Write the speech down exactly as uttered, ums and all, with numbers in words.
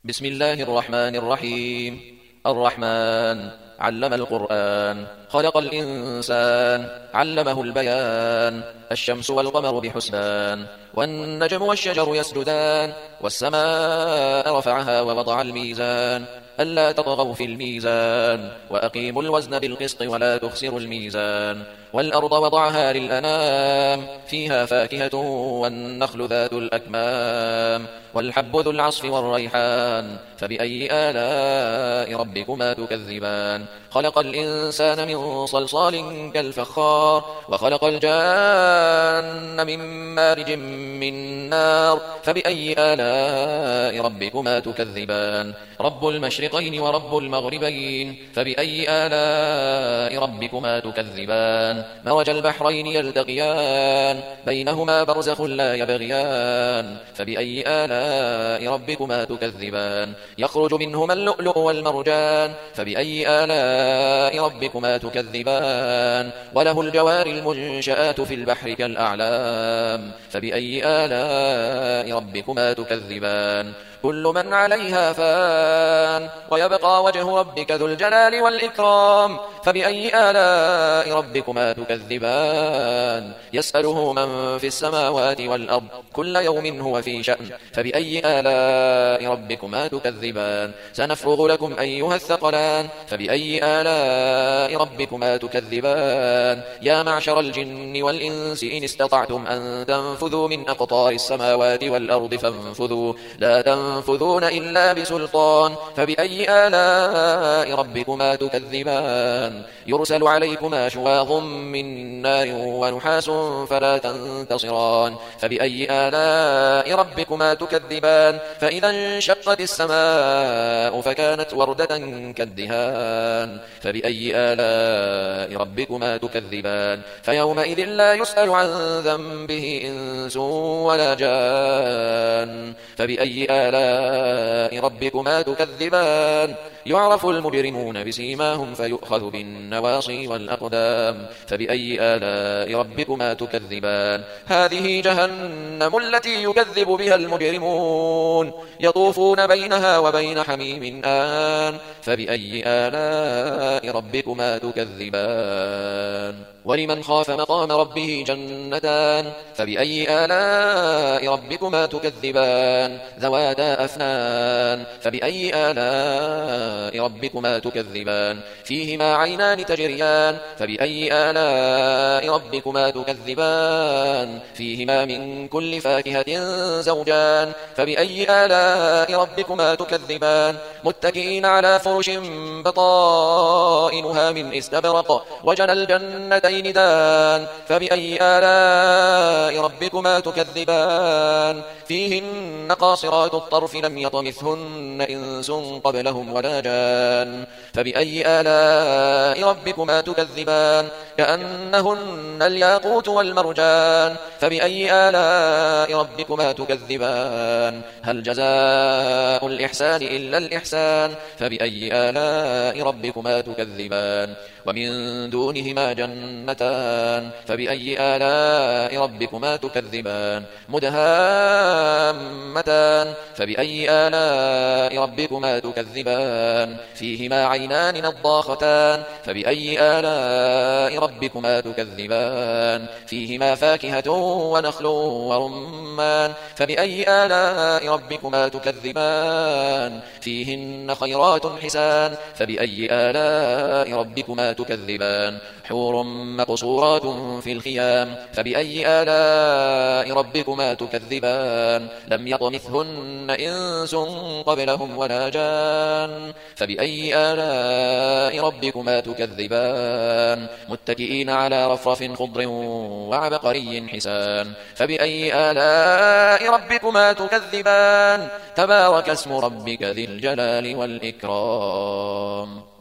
بسم الله الرحمن الرحيم. الرحمن علم القرآن، خلق الإنسان، علمه البيان. الشمس والقمر بحسبان، والنجم والشجر يسجدان، والسماء رفعها ووضع الميزان ألا تطغوا في الميزان، وأقيموا الوزن بالقسط ولا تخسروا الميزان. والأرض وضعها للأنام، فيها فاكهة والنخل ذات الأكمام، والحب ذو العصف والريحان. فبأي آلاء ربكما تكذبان؟ خلق الإنسان من صلصال كالفخار، وخلق الجان من مارج من نار. فبأي آلاء ربكما تكذبان؟ رب المشرقين ورب المغربين، فبأي آلاء ربكما تكذبان؟ مرج البحرين يلتقيان، بينهما برزخ لا يبغيان. فبأي آلاء ربكما تكذبان؟ يخرج منهما اللؤلؤ والمرجان، فبأي آلاء ربكما تكذبان؟ وله الجوار المنشآت في البحر كالأعلام، فبأي آلاء ربكما تكذبان؟ كل من عليها فان، ويبقى وجه ربك ذو الجلال والإكرام. فبأي آلاء ربكما تكذبان؟ يسأله من في السماوات والأرض، كل يوم هو في شأن. فبأي آلاء ربكما تكذبان؟ سنفرغ لكم أيها الثقلان. فبأي آلاء ربكما تكذبان؟ يا معشر الجن والإنس إن استطعتم أن تنفذوا من أقطار السماوات والأرض فانفذوا، لا تنفذون إلا بسلطان. فبأي آلاء ربكما تكذبان؟ يرسل عليكما شواظ من نار ونحاس فلا تنتصران. فبأي آلاء ربكما تكذبان؟ فإذا انشقت السماء فكانت وردة كالدهان. فبأي آلاء ربكما تكذبان؟ فيومئذ لا يسأل عن ذنبه إنس ولا جان. فبأي آلاء ربكما تكذبان؟ يعرف المجرمون بسيماهم فيؤخذ بالنواصي والأقدام. فبأي آلاء ربكما تكذبان؟ هذه جهنم التي يكذب بها المجرمون، يطوفون بينها وبين حميم آن. فبأي آلاء ربكما تكذبان؟ ولمن خاف مقام ربه جنتان، فبأي آلاء ربكما تكذبان؟ ذواتا أفنان، فبأي آلاء ربكما تكذبان؟ فيهما عينان تجريان، فبأي آلاء ربكما تكذبان؟ فيهما من كل فاكهة زوجان، فبأي آلاء ربكما تكذبان؟ متكئين على فرش بطائنها من استبرق، وجنى الجنتين دان. فبأي آلاء ربكما تكذبان؟ فيهن قاصرات الطرف لم يطمثهن إنس قبلهم ولا جان. فبأي آلاء ربكما تكذبان؟ كأنهن الياقوت والمرجان. فبأي آلاء ربكما تكذبان؟ هل جزاء الإحسان إلا الإحسان؟ فبأي آلاء ربكما تكذبان؟ ومن دونهما جنتان، فبأي آلاء ربكما تكذبان؟ مدهامتان، فبأي آلاء ربكما تكذبان؟ فيهما عينان نضاختان، فبأي آلاء ربكما تكذبان؟ فيهما فاكهة ونخل ورمان، فبأي آلاء ربكما تكذبان؟ فيهن خيرات حسان، فبأي آلاء ربكما تكذبان؟ حور مقصورات في الخيام، فبأي آلاء ربكما تكذبان؟ لم يطمثهن إنس قبلهم ولا جان. فبأي آلاء ربكما تكذبان؟ متكئين على رفرف خضر وعبقري حسان، فبأي آلاء ربكما تكذبان؟ تبارك اسم ربك ذي الجلال والإكرام.